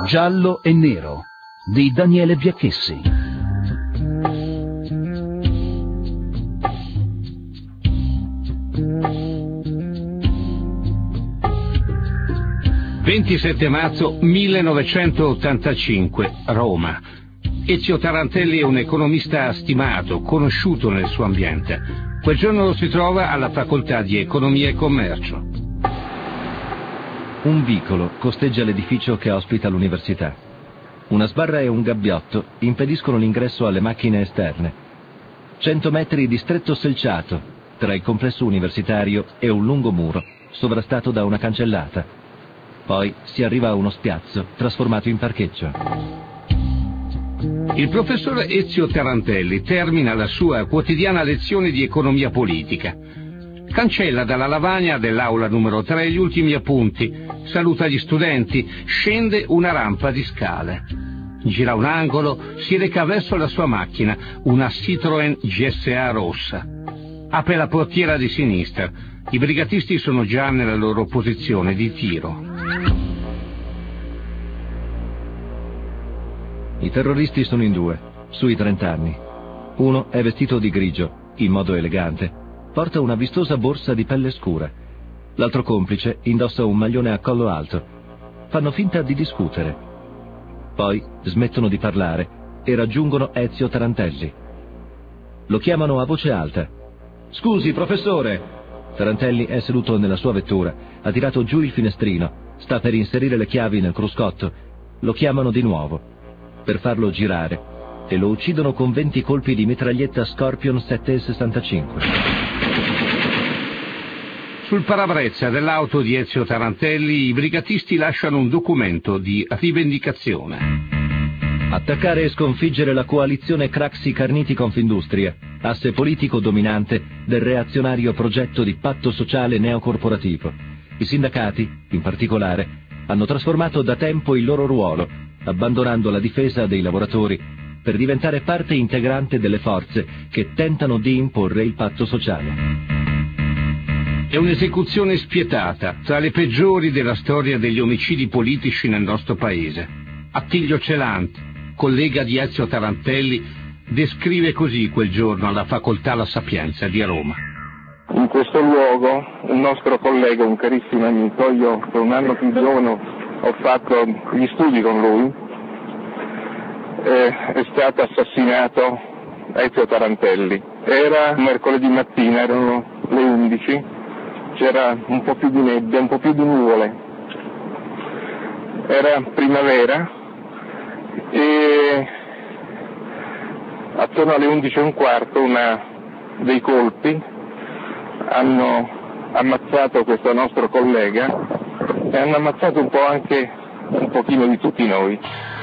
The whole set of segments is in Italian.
Giallo e nero di Daniele Biacchessi. «27 marzo 1985, Roma. Ezio Tarantelli è un economista stimato, conosciuto nel suo ambiente. Quel giorno si trova alla facoltà di Economia e Commercio. Un vicolo costeggia l'edificio che ospita l'università. Una sbarra e un gabbiotto impediscono l'ingresso alle macchine esterne. 100 metri di stretto selciato tra il complesso universitario e un lungo muro sovrastato da una cancellata. Poi si arriva a uno spiazzo trasformato in parcheggio. Il professore Ezio Tarantelli termina la sua quotidiana lezione di economia politica. Cancella dalla lavagna dell'aula numero 3 gli ultimi appunti, saluta gli studenti, scende una rampa di scale. Gira un angolo, si reca verso la sua macchina, una Citroën GSA rossa. Apre la portiera di sinistra. I brigatisti sono già nella loro posizione di tiro. I terroristi sono in due, sui 30 anni. Uno è vestito di grigio, in modo elegante. Porta una vistosa borsa di pelle scura. L'altro complice indossa un maglione a collo alto. Fanno finta di discutere. Poi smettono di parlare e raggiungono Ezio Tarantelli. Lo chiamano a voce alta. «Scusi, professore!» Tarantelli è seduto nella sua vettura, ha tirato giù il finestrino, sta per inserire le chiavi nel cruscotto. Lo chiamano di nuovo, per farlo girare, e lo uccidono con 20 colpi di mitraglietta Scorpion 7,65. Sul parabrezza dell'auto di Ezio Tarantelli i brigatisti lasciano un documento di rivendicazione. Attaccare e sconfiggere la coalizione Craxi-Carniti-Confindustria, asse politico dominante del reazionario progetto di patto sociale neocorporativo. I sindacati, in particolare, hanno trasformato da tempo il loro ruolo, abbandonando la difesa dei lavoratori per diventare parte integrante delle forze che tentano di imporre il patto sociale. È un'esecuzione spietata, tra le peggiori della storia degli omicidi politici nel nostro paese. Attilio Celant, collega di Ezio Tarantelli, descrive così quel giorno alla facoltà La Sapienza di Roma. In questo luogo un nostro collega, un carissimo amico, io per un anno più giovane ho fatto gli studi con lui, è stato assassinato Ezio Tarantelli. Era mercoledì mattina, erano le 11, c'era un po' più di nebbia, un po' più di nuvole, era primavera e attorno alle 11:15 dei colpi hanno ammazzato questo nostro collega e hanno ammazzato un po' anche un pochino di tutti noi.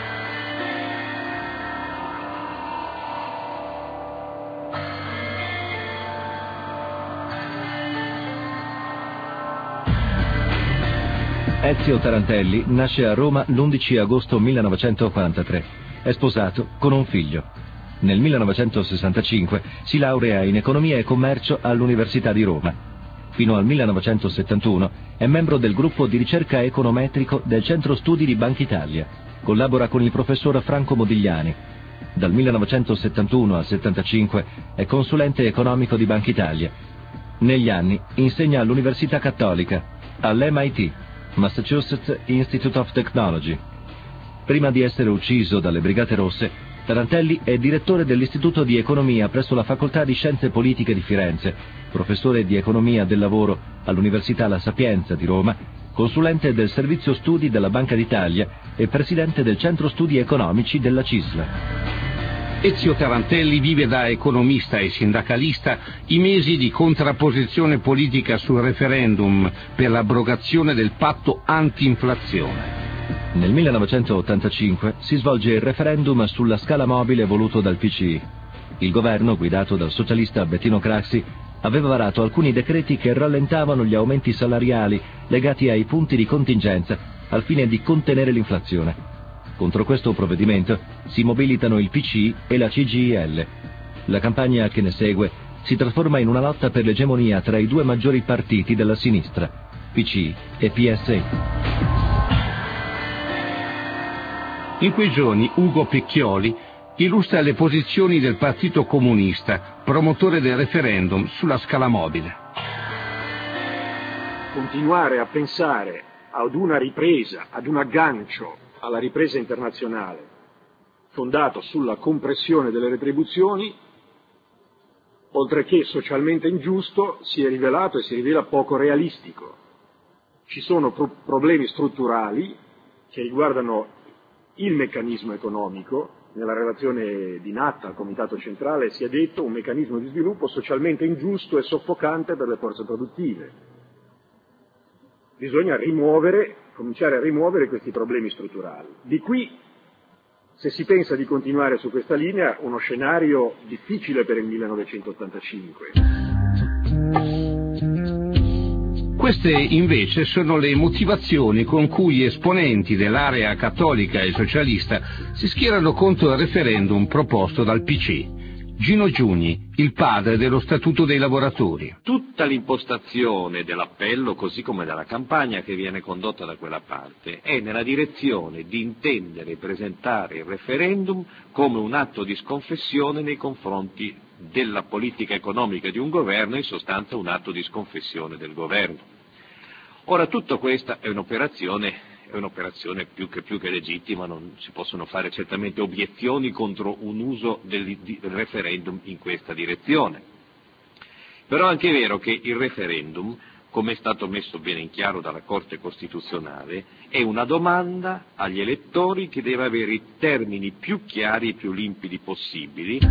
Ezio Tarantelli nasce a Roma l'11 agosto 1943. È sposato con un figlio. Nel 1965 si laurea in Economia e Commercio all'Università di Roma. Fino al 1971 è membro del gruppo di ricerca econometrico del Centro Studi di Banca Italia. Collabora con il professor Franco Modigliani. Dal 1971 al 75 è consulente economico di Banca Italia. Negli anni insegna all'Università Cattolica, all'MIT, Massachusetts Institute of Technology. Prima di essere ucciso dalle Brigate Rosse, Tarantelli è direttore dell'Istituto di Economia presso la Facoltà di Scienze Politiche di Firenze, professore di Economia del Lavoro all'Università La Sapienza di Roma, consulente del Servizio Studi della Banca d'Italia e presidente del Centro Studi Economici della CISL. Ezio Tarantelli vive da economista e sindacalista i mesi di contrapposizione politica sul referendum per l'abrogazione del patto anti-inflazione. Nel 1985 si svolge il referendum sulla scala mobile voluto dal PCI. Il governo, guidato dal socialista Bettino Craxi, aveva varato alcuni decreti che rallentavano gli aumenti salariali legati ai punti di contingenza al fine di contenere l'inflazione. Contro questo provvedimento si mobilitano il PCI e la CGIL. La campagna che ne segue si trasforma in una lotta per l'egemonia tra i due maggiori partiti della sinistra, PCI e PSI. In quei giorni Ugo Pecchioli illustra le posizioni del Partito Comunista, promotore del referendum sulla scala mobile. Continuare a pensare ad una ripresa, ad un aggancio alla ripresa internazionale fondato sulla compressione delle retribuzioni, oltre che socialmente ingiusto, si è rivelato e si rivela poco realistico. Ci sono problemi strutturali che riguardano il meccanismo economico. Nella relazione di Natta al Comitato Centrale si è detto un meccanismo di sviluppo socialmente ingiusto e soffocante per le forze produttive. Bisogna cominciare a rimuovere questi problemi strutturali. Di qui, se si pensa di continuare su questa linea, uno scenario difficile per il 1985. Queste invece sono le motivazioni con cui esponenti dell'area cattolica e socialista si schierano contro il referendum proposto dal PC. Gino Giugni, il padre dello Statuto dei lavoratori. Tutta l'impostazione dell'appello, così come della campagna che viene condotta da quella parte, è nella direzione di intendere e presentare il referendum come un atto di sconfessione nei confronti della politica economica di un governo, in sostanza un atto di sconfessione del governo. Ora, tutta questa è un'operazione più che legittima, non si possono fare certamente obiezioni contro un uso del referendum in questa direzione. Però è anche vero che il referendum, come è stato messo bene in chiaro dalla Corte Costituzionale, è una domanda agli elettori che deve avere i termini più chiari e più limpidi possibili.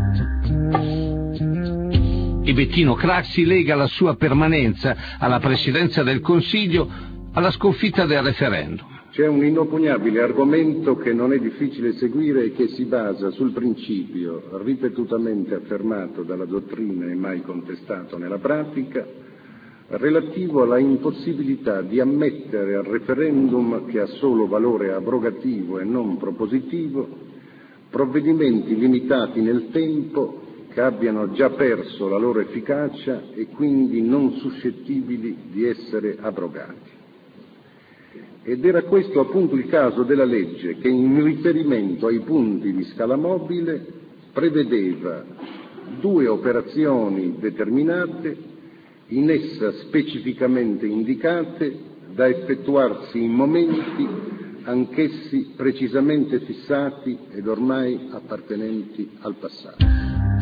E Bettino Craxi lega la sua permanenza alla presidenza del Consiglio alla sconfitta del referendum. C'è un inoppugnabile argomento che non è difficile seguire e che si basa sul principio, ripetutamente affermato dalla dottrina e mai contestato nella pratica, relativo alla impossibilità di ammettere al referendum, che ha solo valore abrogativo e non propositivo, provvedimenti limitati nel tempo che abbiano già perso la loro efficacia e quindi non suscettibili di essere abrogati. Ed era questo appunto il caso della legge che in riferimento ai punti di scala mobile prevedeva 2 operazioni determinate, in essa specificamente indicate, da effettuarsi in momenti anch'essi precisamente fissati ed ormai appartenenti al passato.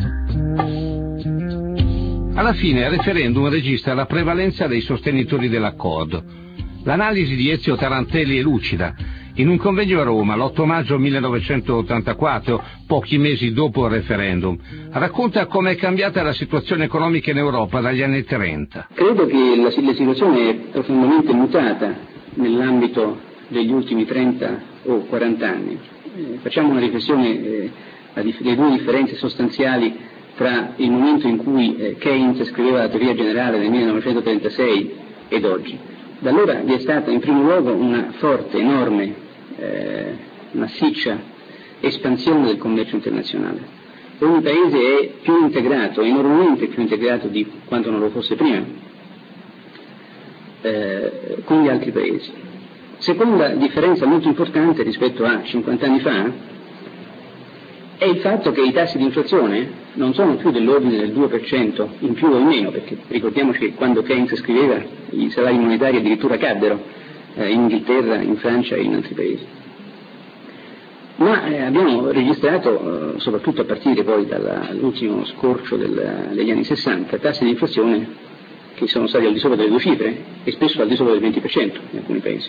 Alla fine il referendum registra la prevalenza dei sostenitori dell'accordo. L'analisi di Ezio Tarantelli è lucida. In un convegno a Roma, l'8 maggio 1984, pochi mesi dopo il referendum, racconta come è cambiata la situazione economica in Europa dagli anni 30. Credo che la situazione è profondamente mutata nell'ambito degli ultimi 30 o 40 anni. Facciamo una riflessione delle 2 differenze sostanziali tra il momento in cui Keynes scriveva la teoria generale nel 1936 ed oggi. Da allora vi è stata in primo luogo una forte, enorme, massiccia espansione del commercio internazionale. Ogni paese è più integrato, enormemente più integrato di quanto non lo fosse prima, con gli altri paesi. Seconda differenza molto importante rispetto a 50 anni fa è il fatto che i tassi di inflazione non sono più dell'ordine del 2% in più o in meno, perché ricordiamoci che quando Keynes scriveva i salari monetari addirittura caddero in Inghilterra, in Francia e in altri paesi. Ma abbiamo registrato, soprattutto a partire poi dall'ultimo scorcio degli anni 60, tassi di inflazione che sono stati al di sopra delle 2 cifre e spesso al di sopra del 20% in alcuni paesi.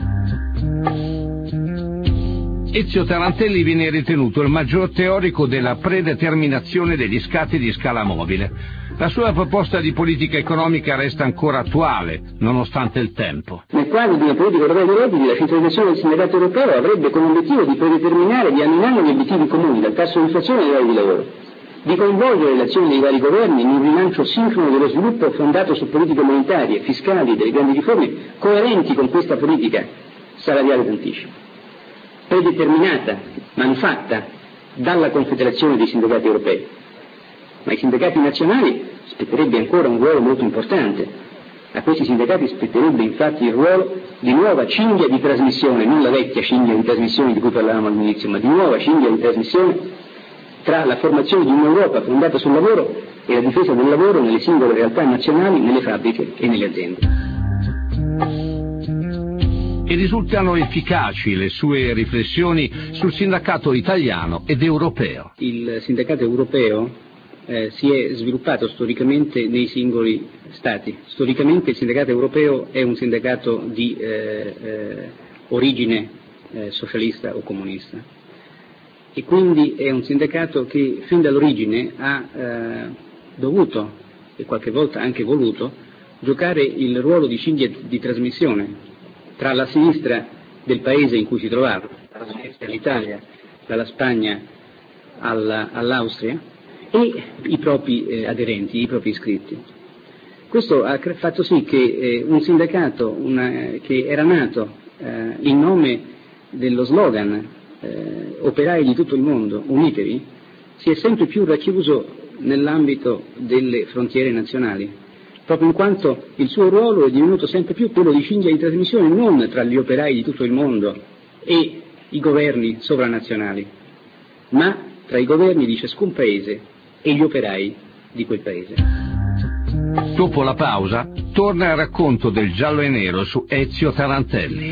Ezio Tarantelli viene ritenuto il maggior teorico della predeterminazione degli scatti di scala mobile. La sua proposta di politica economica resta ancora attuale, nonostante il tempo. Nel quadro di una politica europea di redditi, la centralizzazione del sindacato europeo avrebbe come obiettivo di predeterminare di anno in anno gli obiettivi comuni, dal tasso di inflazione ai livelli di lavoro, di coinvolgere le azioni dei vari governi in un rilancio sincrono dello sviluppo fondato su politiche monetarie, fiscali e delle grandi riforme coerenti con questa politica salariale d'anticipo, predeterminata, manufatta dalla Confederazione dei sindacati europei. Ma ai sindacati nazionali spetterebbe ancora un ruolo molto importante A questi sindacati spetterebbe infatti il ruolo di nuova cinghia di trasmissione, non la vecchia cinghia di trasmissione di cui parlavamo all'inizio, ma di nuova cinghia di trasmissione tra la formazione di un'Europa fondata sul lavoro e la difesa del lavoro nelle singole realtà nazionali, nelle fabbriche e nelle aziende. E risultano efficaci le sue riflessioni sul sindacato italiano ed europeo. Il sindacato europeo si è sviluppato storicamente nei singoli Stati. Storicamente il sindacato europeo è un sindacato di origine socialista o comunista e quindi è un sindacato che fin dall'origine ha dovuto e qualche volta anche voluto giocare il ruolo di cinghia di trasmissione tra la sinistra del paese in cui si trovava, dalla Svezia all'Italia, dalla Spagna all'Austria, e i propri aderenti, i propri iscritti. Questo ha fatto sì che un sindacato che era nato in nome dello slogan operai di tutto il mondo, unitevi, si è sempre più racchiuso nell'ambito delle frontiere nazionali, proprio in quanto il suo ruolo è divenuto sempre più quello di cinghia di trasmissione non tra gli operai di tutto il mondo e i governi sovranazionali, ma tra i governi di ciascun paese e gli operai di quel paese. Dopo la pausa, torna il racconto del Giallo e Nero su Ezio Tarantelli.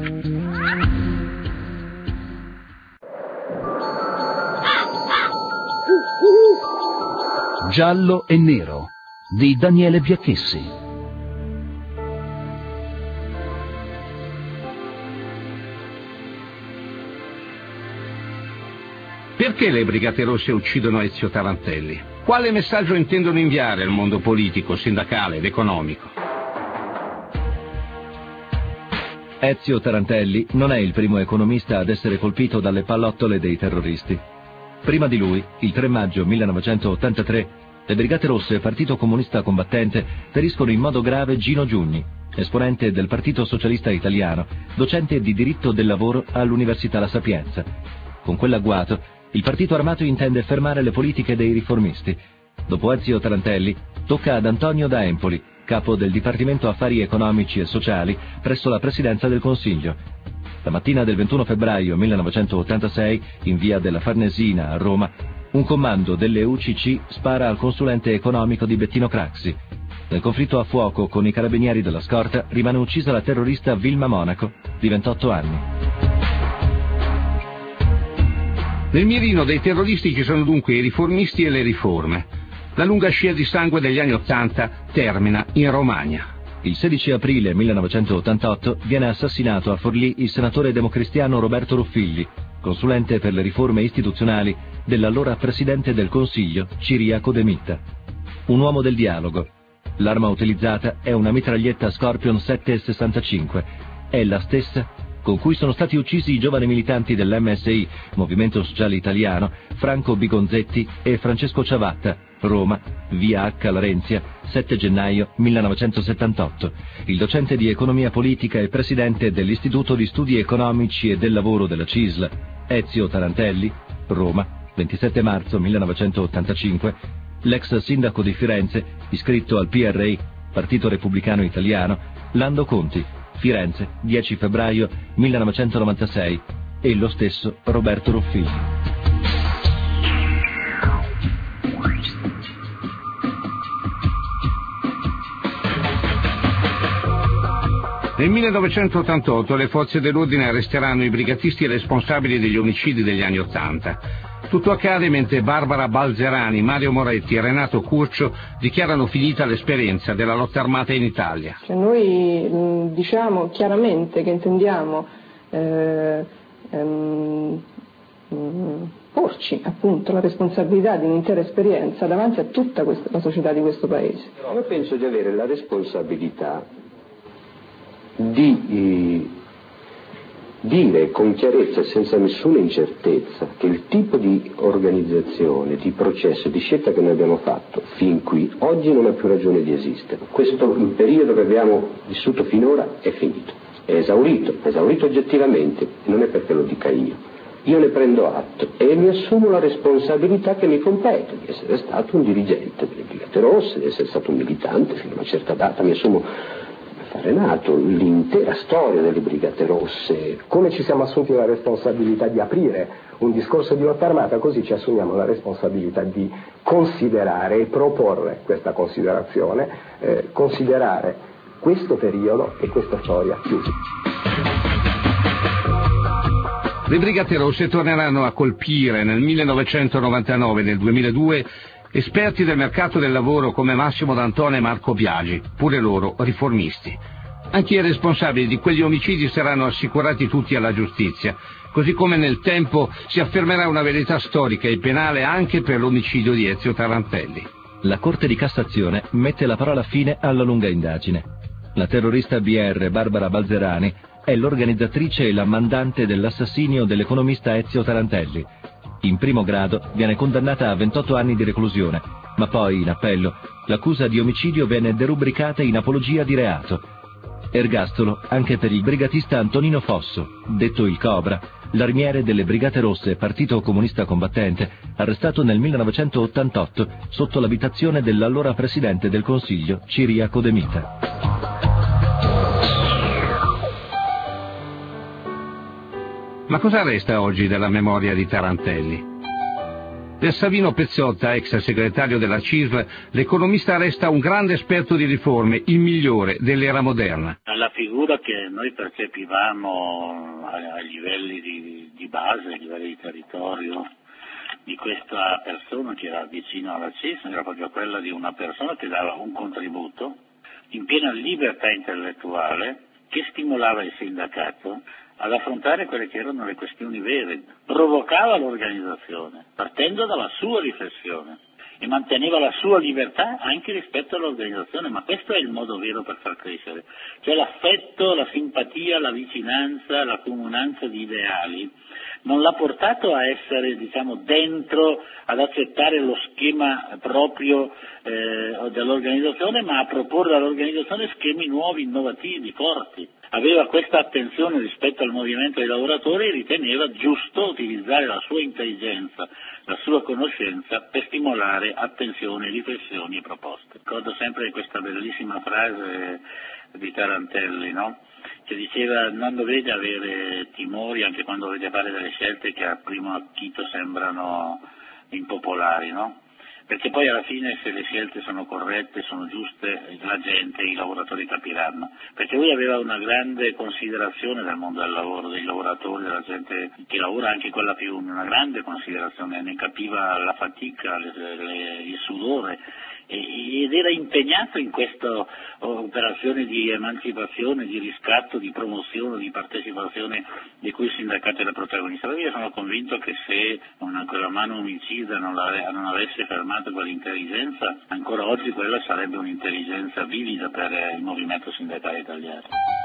Giallo e Nero di Daniele Biacchessi. Perché le Brigate Rosse uccidono Ezio Tarantelli? Quale messaggio intendono inviare al mondo politico, sindacale ed economico? Ezio Tarantelli non è il primo economista ad essere colpito dalle pallottole dei terroristi. Prima di lui, il 3 maggio 1983, le Brigate Rosse e Partito Comunista Combattente feriscono in modo grave Gino Giugni, esponente del Partito Socialista Italiano, docente di diritto del lavoro all'Università La Sapienza. Con quell'agguato, il partito armato intende fermare le politiche dei riformisti. Dopo Ezio Tarantelli, tocca ad Antonio da Empoli, capo del Dipartimento Affari Economici e Sociali presso la Presidenza del Consiglio. La mattina del 21 febbraio 1986, in via della Farnesina a Roma, un comando delle UCC spara al consulente economico di Bettino Craxi. Nel conflitto a fuoco con i carabinieri della scorta rimane uccisa la terrorista Vilma Monaco, di 28 anni. Nel mirino dei terroristi ci sono dunque i riformisti e le riforme. La lunga scia di sangue degli anni '80 termina in Romagna. Il 16 aprile 1988 viene assassinato a Forlì il senatore democristiano Roberto Ruffilli, consulente per le riforme istituzionali dell'allora presidente del Consiglio Ciriaco De Mitta. Un uomo del dialogo. L'arma utilizzata è una mitraglietta Scorpion 7,65. È la stessa con cui sono stati uccisi i giovani militanti dell'MSI, Movimento Sociale Italiano, Franco Bigonzetti e Francesco Ciavatta, Roma, via H. Larenzia, 7 gennaio 1978. Il docente di economia politica e presidente dell'Istituto di Studi Economici e del Lavoro della CISL, Ezio Tarantelli, Roma, 27 marzo 1985, l'ex sindaco di Firenze, iscritto al PRI, Partito Repubblicano Italiano, Lando Conti, Firenze, 10 febbraio 1996, e lo stesso Roberto Ruffilli. Nel 1988 le forze dell'ordine arresteranno i brigatisti responsabili degli omicidi degli anni '80. Tutto accade mentre Barbara Balzerani, Mario Moretti e Renato Curcio dichiarano finita l'esperienza della lotta armata in Italia. Noi diciamo chiaramente che intendiamo porci appunto la responsabilità di un'intera esperienza davanti a tutta la società di questo Paese. Io penso di avere la responsabilità di dire con chiarezza e senza nessuna incertezza che il tipo di organizzazione, di processo, di scelta che noi abbiamo fatto fin qui, oggi non ha più ragione di esistere. Il periodo che abbiamo vissuto finora è finito, è esaurito oggettivamente, non è perché lo dica io, io ne prendo atto e mi assumo la responsabilità che mi compete di essere stato un dirigente delle Brigate Rosse, di essere stato un militante fino a una certa data, mi assumo fare nato l'intera storia delle Brigate Rosse. Come ci siamo assunti la responsabilità di aprire un discorso di lotta armata, così ci assumiamo la responsabilità di considerare e proporre questa considerazione, considerare questo periodo e questa storia chiusi. Le Brigate Rosse torneranno a colpire nel 1999 e nel 2002 esperti del mercato del lavoro come Massimo D'Antona e Marco Biagi, pure loro riformisti. Anche i responsabili di quegli omicidi saranno assicurati tutti alla giustizia, così come nel tempo si affermerà una verità storica e penale anche per l'omicidio di Ezio Tarantelli. La Corte di Cassazione mette la parola fine alla lunga indagine. La terrorista BR Barbara Balzerani è l'organizzatrice e la mandante dell'assassinio dell'economista Ezio Tarantelli. In primo grado viene condannata a 28 anni di reclusione, ma poi, in appello, l'accusa di omicidio viene derubricata in apologia di reato. Ergastolo anche per il brigatista Antonino Fosso, detto il Cobra, l'armiere delle Brigate Rosse, partito comunista combattente, arrestato nel 1988 sotto l'abitazione dell'allora presidente del Consiglio, Ciriaco De Mita. Ma cosa resta oggi della memoria di Tarantelli? Per Savino Pezzotta, ex segretario della CISL, l'economista resta un grande esperto di riforme, il migliore dell'era moderna. La figura che noi percepivamo a livelli di base, a livelli di territorio, di questa persona che era vicino alla CISL, era proprio quella di una persona che dava un contributo in piena libertà intellettuale, che stimolava il sindacato ad affrontare quelle che erano le questioni vere, provocava l'organizzazione, partendo dalla sua riflessione, e manteneva la sua libertà anche rispetto all'organizzazione, ma questo è il modo vero per far crescere, cioè l'affetto, la simpatia, la vicinanza, la comunanza di ideali, non l'ha portato a essere, dentro, ad accettare lo schema proprio dell'organizzazione, ma a proporre all'organizzazione schemi nuovi, innovativi, forti. Aveva questa attenzione rispetto al movimento dei lavoratori e riteneva giusto utilizzare la sua intelligenza, la sua conoscenza per stimolare attenzione, riflessioni e proposte. Ricordo sempre questa bellissima frase di Tarantelli, no? Che diceva: non dovete avere timori anche quando dovete fare delle scelte che a primo acchito sembrano impopolari, no? Perché poi alla fine, se le scelte sono corrette, sono giuste, la gente, i lavoratori capiranno. Perché lui aveva una grande considerazione del mondo del lavoro, dei lavoratori, della gente che lavora, anche quella più, una grande considerazione, ne capiva la fatica, il sudore, ed era impegnato in questa operazione di emancipazione, di riscatto, di promozione, di partecipazione di cui il sindacato era protagonista. Io sono convinto che se quella mano omicida non avesse fermato quell'intelligenza, ancora oggi quella sarebbe un'intelligenza vivida per il movimento sindacale italiano.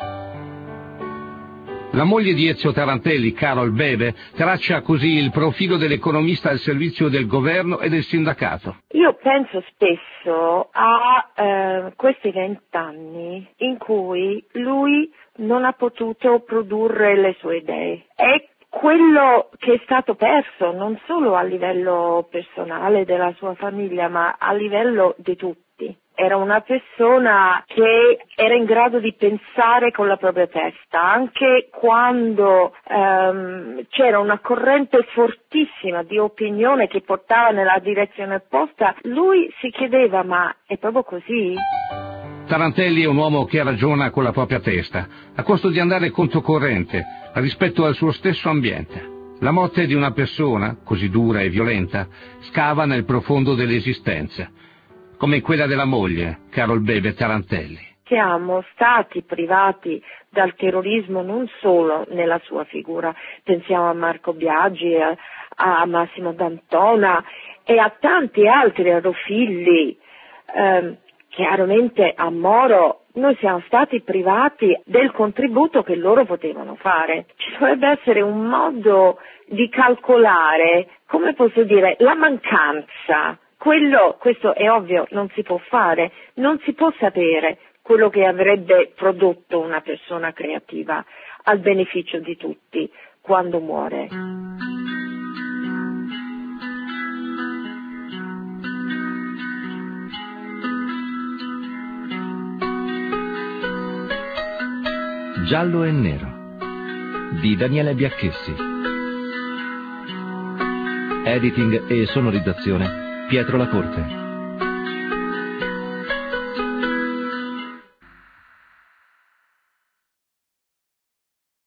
La moglie di Ezio Tarantelli, Carol Bebe, traccia così il profilo dell'economista al servizio del governo e del sindacato. Io penso spesso a questi 20 anni in cui lui non ha potuto produrre le sue idee. È quello che è stato perso non solo a livello personale della sua famiglia, ma a livello di tutti. Era una persona che era in grado di pensare con la propria testa, anche quando c'era una corrente fortissima di opinione che portava nella direzione opposta, lui si chiedeva: ma è proprio così? Tarantelli è un uomo che ragiona con la propria testa, a costo di andare controcorrente rispetto al suo stesso ambiente. La morte di una persona, così dura e violenta, scava nel profondo dell'esistenza, come quella della moglie, Carol Bebe Tarantelli. Siamo stati privati dal terrorismo non solo nella sua figura, pensiamo a Marco Biagi, a Massimo D'Antona e a tanti altri, a Rofilli, chiaramente a Moro. Noi siamo stati privati del contributo che loro potevano fare. Ci dovrebbe essere un modo di calcolare, come posso dire, la mancanza. Questo è ovvio, non si può fare, non si può sapere quello che avrebbe prodotto una persona creativa al beneficio di tutti quando muore. Giallo e nero di Daniele Biacchessi. Editing e sonorizzazione Pietro Lacorte.